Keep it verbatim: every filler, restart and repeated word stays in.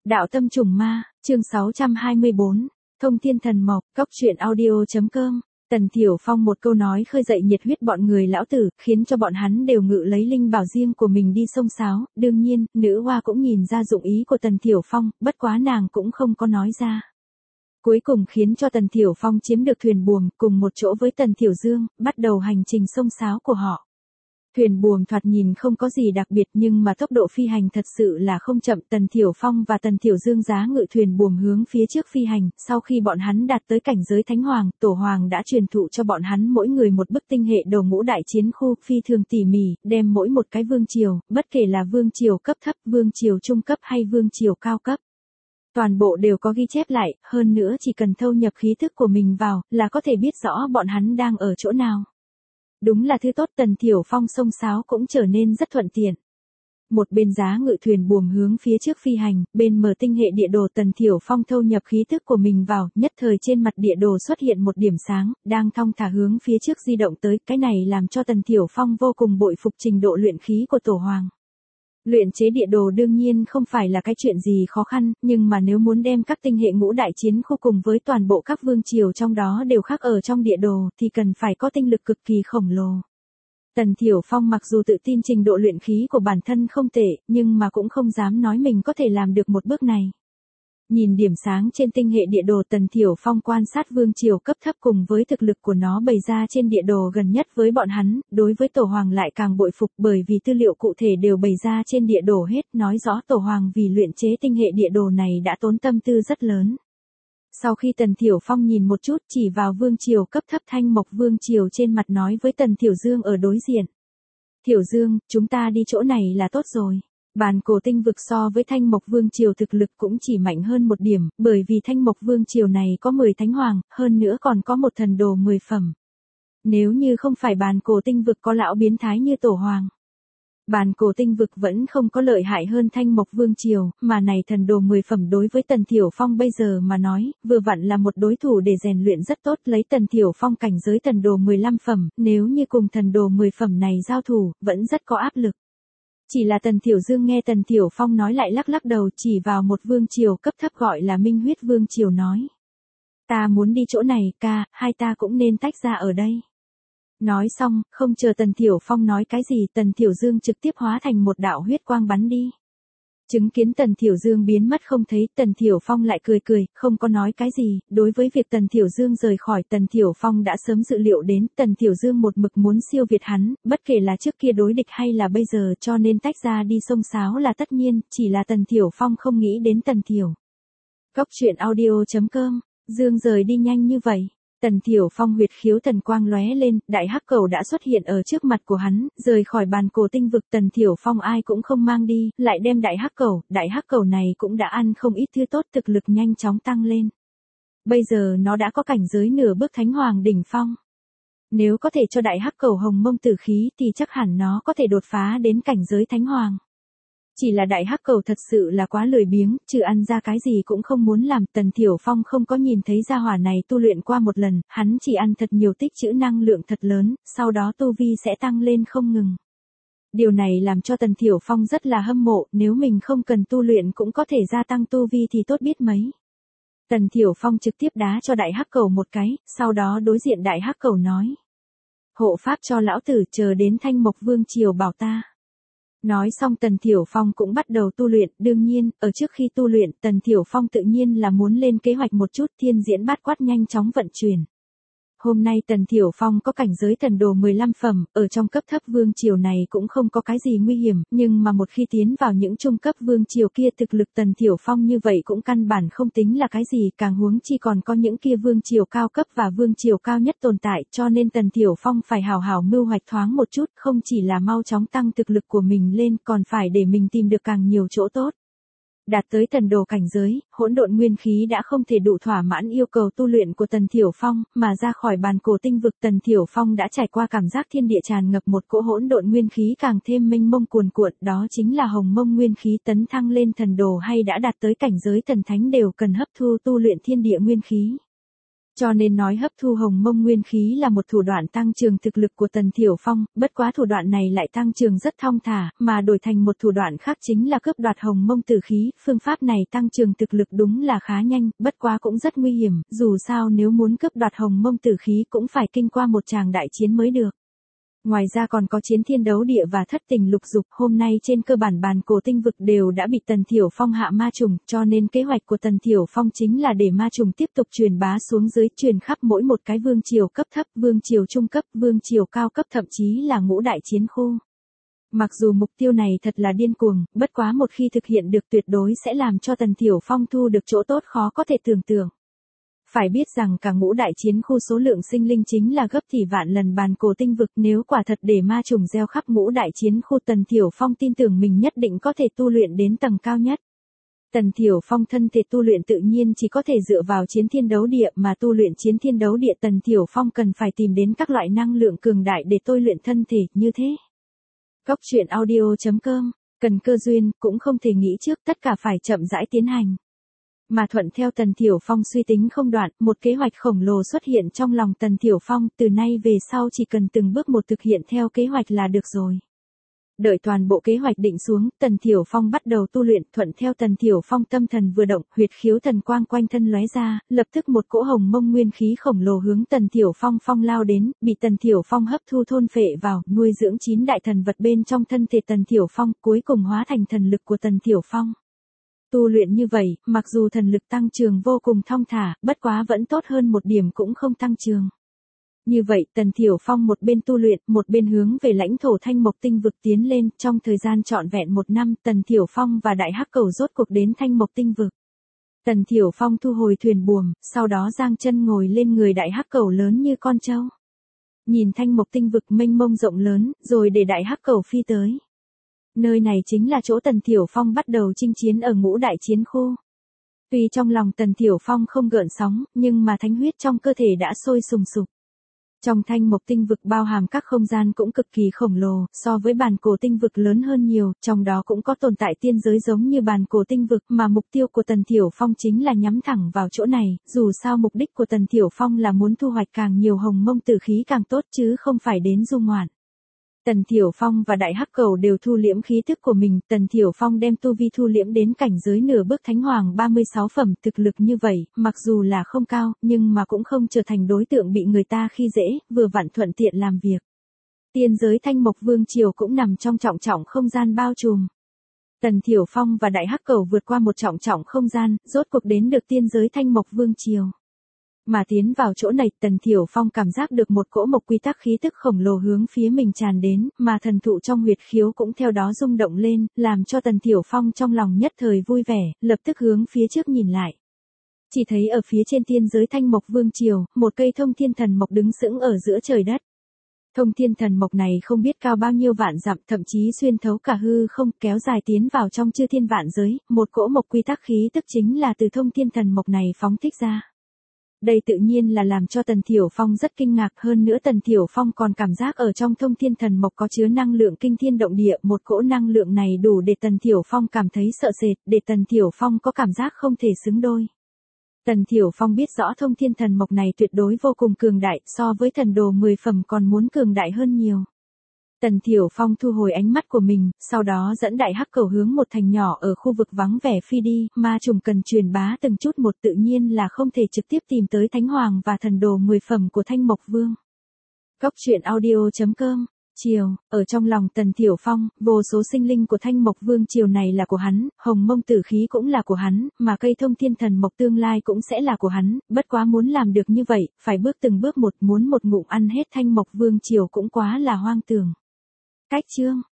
Đạo tâm trùng ma, chương sáu trăm hai mươi bốn, Thông Thiên Thần Mộc, Cốc Truyện Audio.com. Tần Thiểu Phong một câu nói khơi dậy nhiệt huyết bọn người lão tử, khiến cho bọn hắn đều ngự lấy linh bảo riêng của mình đi xông xáo. Đương nhiên, nữ hoa cũng nhìn ra dụng ý của Tần Thiểu Phong, bất quá nàng cũng không có nói ra. Cuối cùng khiến cho Tần Thiểu Phong chiếm được thuyền buồm, cùng một chỗ với Tần Thiểu Dương, bắt đầu hành trình xông xáo của họ. Thuyền buồm thoạt nhìn không có gì đặc biệt nhưng mà tốc độ phi hành thật sự là không chậm. Tần Thiểu Phong và Tần Thiểu Dương giá ngự thuyền buồm hướng phía trước phi hành. Sau khi bọn hắn đạt tới cảnh giới Thánh Hoàng, Tổ Hoàng đã truyền thụ cho bọn hắn mỗi người một bức tinh hệ đồ ngũ đại chiến khu phi thường tỉ mỉ, đem mỗi một cái vương triều, bất kể là vương triều cấp thấp, vương triều trung cấp hay vương triều cao cấp. Toàn bộ đều có ghi chép lại, hơn nữa chỉ cần thâu nhập khí thức của mình vào, là có thể biết rõ bọn hắn đang ở chỗ nào. Đúng là thứ tốt. Tần Thiểu Phong xông xáo cũng trở nên rất thuận tiện. Một bên giá ngự thuyền buồm hướng phía trước phi hành, bên mở tinh hệ địa đồ Tần Thiểu Phong thâu nhập khí thức của mình vào, nhất thời trên mặt địa đồ xuất hiện một điểm sáng, đang thong thả hướng phía trước di động tới. Cái này làm cho Tần Thiểu Phong vô cùng bội phục trình độ luyện khí của Tổ Hoàng. Luyện chế địa đồ đương nhiên không phải là cái chuyện gì khó khăn, nhưng mà nếu muốn đem các tinh hệ ngũ đại chiến khu cùng với toàn bộ các vương triều trong đó đều khắc ở trong địa đồ, thì cần phải có tinh lực cực kỳ khổng lồ. Tần Thiểu Phong mặc dù tự tin trình độ luyện khí của bản thân không tệ, nhưng mà cũng không dám nói mình có thể làm được một bước này. Nhìn điểm sáng trên tinh hệ địa đồ, Tần Thiểu Phong quan sát vương triều cấp thấp cùng với thực lực của nó bày ra trên địa đồ gần nhất với bọn hắn, đối với Tổ Hoàng lại càng bội phục bởi vì tư liệu cụ thể đều bày ra trên địa đồ hết, nói rõ Tổ Hoàng vì luyện chế tinh hệ địa đồ này đã tốn tâm tư rất lớn. Sau khi Tần Thiểu Phong nhìn một chút chỉ vào vương triều cấp thấp Thanh Mộc vương triều trên mặt nói với Tần Thiểu Dương ở đối diện. Thiểu Dương, chúng ta đi chỗ này là tốt rồi. Bàn cổ tinh vực so với Thanh Mộc Vương Triều thực lực cũng chỉ mạnh hơn một điểm, bởi vì Thanh Mộc Vương Triều này có mười thánh hoàng, hơn nữa còn có một thần đồ mười phẩm. Nếu như không phải bàn cổ tinh vực có lão biến thái như Tổ Hoàng, bàn cổ tinh vực vẫn không có lợi hại hơn Thanh Mộc Vương Triều, mà này thần đồ mười phẩm đối với Tần Thiểu Phong bây giờ mà nói, vừa vặn là một đối thủ để rèn luyện rất tốt. Lấy Tần Thiểu Phong cảnh giới thần đồ mười lăm phẩm, nếu như cùng thần đồ mười phẩm này giao thủ, vẫn rất có áp lực. Chỉ là Tần Thiểu Dương nghe Tần Thiểu Phong nói lại lắc lắc đầu chỉ vào một vương triều cấp thấp gọi là Minh Huyết Vương Triều nói. Ta muốn đi chỗ này ca, hai ta cũng nên tách ra ở đây. Nói xong, không chờ Tần Thiểu Phong nói cái gì, Tần Thiểu Dương trực tiếp hóa thành một đạo huyết quang bắn đi. Chứng kiến Tần Thiểu Dương biến mất không thấy, Tần Thiểu Phong lại cười cười, không có nói cái gì. Đối với việc Tần Thiểu Dương rời khỏi, Tần Thiểu Phong đã sớm dự liệu đến. Tần Thiểu Dương một mực muốn siêu việt hắn, bất kể là trước kia đối địch hay là bây giờ, cho nên tách ra đi xông xáo là tất nhiên, chỉ là Tần Thiểu Phong không nghĩ đến Tần Thiểu. Cốc Truyện Audio.com. Dương rời đi nhanh như vậy. Tần Thiểu Phong huyệt khiếu thần quang lóe lên, đại hắc cầu đã xuất hiện ở trước mặt của hắn, rời khỏi bàn cổ tinh vực. Tần Thiểu Phong ai cũng không mang đi, lại đem đại hắc cầu, đại hắc cầu này cũng đã ăn không ít thứ tốt, thực lực nhanh chóng tăng lên. Bây giờ nó đã có cảnh giới nửa bước Thánh Hoàng đỉnh phong. Nếu có thể cho đại hắc cầu hồng mông tử khí thì chắc hẳn nó có thể đột phá đến cảnh giới Thánh Hoàng. Chỉ là đại hắc cầu thật sự là quá lười biếng, trừ ăn ra cái gì cũng không muốn làm. Tần Thiểu Phong không có nhìn thấy gia hỏa này tu luyện qua một lần, hắn chỉ ăn thật nhiều tích trữ năng lượng thật lớn, sau đó tu vi sẽ tăng lên không ngừng. Điều này làm cho Tần Thiểu Phong rất là hâm mộ, nếu mình không cần tu luyện cũng có thể gia tăng tu vi thì tốt biết mấy. Tần Thiểu Phong trực tiếp đá cho đại hắc cầu một cái, sau đó đối diện đại hắc cầu nói. Hộ pháp cho lão tử, chờ đến Thanh Mộc Vương Triều bảo ta. Nói xong Tần Thiểu Phong cũng bắt đầu tu luyện, đương nhiên, ở trước khi tu luyện, Tần Thiểu Phong tự nhiên là muốn lên kế hoạch một chút. Thiên diễn bát quát nhanh chóng vận chuyển. Hôm nay Tần Thiểu Phong có cảnh giới thần đồ mười lăm phẩm, ở trong cấp thấp vương triều này cũng không có cái gì nguy hiểm, nhưng mà một khi tiến vào những trung cấp vương triều kia thực lực Tần Thiểu Phong như vậy cũng căn bản không tính là cái gì, càng huống chi còn có những kia vương triều cao cấp và vương triều cao nhất tồn tại, cho nên Tần Thiểu Phong phải hào hào mưu hoạch thoáng một chút, không chỉ là mau chóng tăng thực lực của mình lên, còn phải để mình tìm được càng nhiều chỗ tốt. Đạt tới thần đồ cảnh giới, hỗn độn nguyên khí đã không thể đủ thỏa mãn yêu cầu tu luyện của Tần Thiểu Phong, mà ra khỏi bàn cổ tinh vực Tần Thiểu Phong đã trải qua cảm giác thiên địa tràn ngập một cỗ hỗn độn nguyên khí càng thêm mênh mông cuồn cuộn, đó chính là hồng mông nguyên khí. Tấn thăng lên thần đồ hay đã đạt tới cảnh giới thần thánh đều cần hấp thu tu luyện thiên địa nguyên khí. Cho nên nói hấp thu hồng mông nguyên khí là một thủ đoạn tăng trưởng thực lực của Tần Thiểu Phong, bất quá thủ đoạn này lại tăng trưởng rất thong thả, mà đổi thành một thủ đoạn khác chính là cướp đoạt hồng mông tử khí, phương pháp này tăng trưởng thực lực đúng là khá nhanh, bất quá cũng rất nguy hiểm, dù sao nếu muốn cướp đoạt hồng mông tử khí cũng phải kinh qua một tràng đại chiến mới được. Ngoài ra còn có chiến thiên đấu địa và thất tình lục dục, hôm nay trên cơ bản bàn cổ tinh vực đều đã bị Tần Thiểu Phong hạ ma trùng, cho nên kế hoạch của Tần Thiểu Phong chính là để ma trùng tiếp tục truyền bá xuống dưới, truyền khắp mỗi một cái vương triều cấp thấp, vương triều trung cấp, vương triều cao cấp, thậm chí là ngũ đại chiến khu. Mặc dù mục tiêu này thật là điên cuồng, bất quá một khi thực hiện được tuyệt đối sẽ làm cho Tần Thiểu Phong thu được chỗ tốt khó có thể tưởng tượng. Phải biết rằng cả ngũ đại chiến khu số lượng sinh linh chính là gấp tỷ vạn lần bàn cổ tinh vực, nếu quả thật để ma trùng gieo khắp ngũ đại chiến khu, Tần Thiểu Phong tin tưởng mình nhất định có thể tu luyện đến tầng cao nhất. Tần Thiểu Phong thân thể tu luyện tự nhiên chỉ có thể dựa vào chiến thiên đấu địa, mà tu luyện chiến thiên đấu địa Tần Thiểu Phong cần phải tìm đến các loại năng lượng cường đại để tôi luyện thân thể, như thế. Góc truyện audio chấm com, cần cơ duyên, cũng không thể nghĩ trước, tất cả phải chậm rãi tiến hành. Mà thuận theo Tần Thiểu Phong suy tính không đoạn, một kế hoạch khổng lồ xuất hiện trong lòng Tần Thiểu Phong, từ nay về sau chỉ cần từng bước một thực hiện theo kế hoạch là được rồi. Đợi toàn bộ kế hoạch định xuống, Tần Thiểu Phong bắt đầu tu luyện, thuận theo Tần Thiểu Phong tâm thần vừa động, huyệt khiếu thần quang quanh thân lóe ra, lập tức một cỗ hồng mông nguyên khí khổng lồ hướng Tần Thiểu Phong phong lao đến, bị Tần Thiểu Phong hấp thu thôn phệ vào, nuôi dưỡng chín đại thần vật bên trong thân thể Tần Thiểu Phong, cuối cùng hóa thành thần lực của Tần Thiểu Phong. Tu luyện như vậy, mặc dù thần lực tăng trưởng vô cùng thong thả, bất quá vẫn tốt hơn một điểm cũng không tăng trưởng. Như vậy, Tần Thiểu Phong một bên tu luyện, một bên hướng về lãnh thổ Thanh Mộc Tinh vực tiến lên, trong thời gian trọn vẹn một năm, Tần Thiểu Phong và Đại Hắc Cẩu rốt cuộc đến Thanh Mộc Tinh vực. Tần Thiểu Phong thu hồi thuyền buồm, sau đó giang chân ngồi lên người Đại Hắc Cẩu lớn như con trâu. Nhìn Thanh Mộc Tinh vực mênh mông rộng lớn, rồi để Đại Hắc Cẩu phi tới. Nơi này chính là chỗ Tần Thiểu Phong bắt đầu chinh chiến ở ngũ đại chiến khu. Tuy trong lòng Tần Thiểu Phong không gợn sóng, nhưng mà thánh huyết trong cơ thể đã sôi sùng sục. Trong Thanh Mộc Tinh vực bao hàm các không gian cũng cực kỳ khổng lồ, so với bàn cổ tinh vực lớn hơn nhiều, trong đó cũng có tồn tại tiên giới giống như bàn cổ tinh vực, mà mục tiêu của Tần Thiểu Phong chính là nhắm thẳng vào chỗ này, dù sao mục đích của Tần Thiểu Phong là muốn thu hoạch càng nhiều hồng mông tử khí càng tốt chứ không phải đến du ngoạn. Tần Thiểu Phong và Đại Hắc Cẩu đều thu liễm khí tức của mình, Tần Thiểu Phong đem tu vi thu liễm đến cảnh giới nửa bước thánh hoàng ba mươi sáu phẩm, thực lực như vậy, mặc dù là không cao, nhưng mà cũng không trở thành đối tượng bị người ta khi dễ, vừa vặn thuận tiện làm việc. Tiên giới Thanh Mộc Vương Triều cũng nằm trong trọng trọng không gian bao trùm. Tần Thiểu Phong và Đại Hắc Cẩu vượt qua một trọng trọng không gian, rốt cuộc đến được tiên giới Thanh Mộc Vương Triều. Mà tiến vào chỗ này, Tần Thiểu Phong cảm giác được một cỗ mộc quy tắc khí tức khổng lồ hướng phía mình tràn đến, mà thần thụ trong huyệt khiếu cũng theo đó rung động lên, làm cho Tần Thiểu Phong trong lòng nhất thời vui vẻ, lập tức hướng phía trước nhìn lại. Chỉ thấy ở phía trên tiên giới Thanh Mộc Vương Triều, một cây thông thiên thần mộc đứng sững ở giữa trời đất. Thông thiên thần mộc này không biết cao bao nhiêu vạn dặm, thậm chí xuyên thấu cả hư không, kéo dài tiến vào trong chư thiên vạn giới, một cỗ mộc quy tắc khí tức chính là từ thông thiên thần mộc này phóng thích ra. Đây tự nhiên là làm cho Tần Thiểu Phong rất kinh ngạc, hơn nữa Tần Thiểu Phong còn cảm giác ở trong thông thiên thần mộc có chứa năng lượng kinh thiên động địa, một cỗ năng lượng này đủ để Tần Thiểu Phong cảm thấy sợ sệt, để Tần Thiểu Phong có cảm giác không thể xứng đôi. Tần Thiểu Phong biết rõ thông thiên thần mộc này tuyệt đối vô cùng cường đại, so với thần đồ mười phẩm còn muốn cường đại hơn nhiều. Tần Thiểu Phong thu hồi ánh mắt của mình, sau đó dẫn Đại Hắc Cẩu hướng một thành nhỏ ở khu vực vắng vẻ phi đi, ma trùng cần truyền bá từng chút một tự nhiên là không thể trực tiếp tìm tới Thánh Hoàng và thần đồ mười phẩm của Thanh Mộc Vương. Góc truyện audio chấm com, chiều, ở trong lòng Tần Thiểu Phong, vô số sinh linh của Thanh Mộc Vương chiều này là của hắn, hồng mông tử khí cũng là của hắn, mà cây thông thiên thần mộc tương lai cũng sẽ là của hắn, bất quá muốn làm được như vậy, phải bước từng bước một, muốn một ngụm ăn hết Thanh Mộc Vương chiều cũng quá là hoang tưởng. Cách chương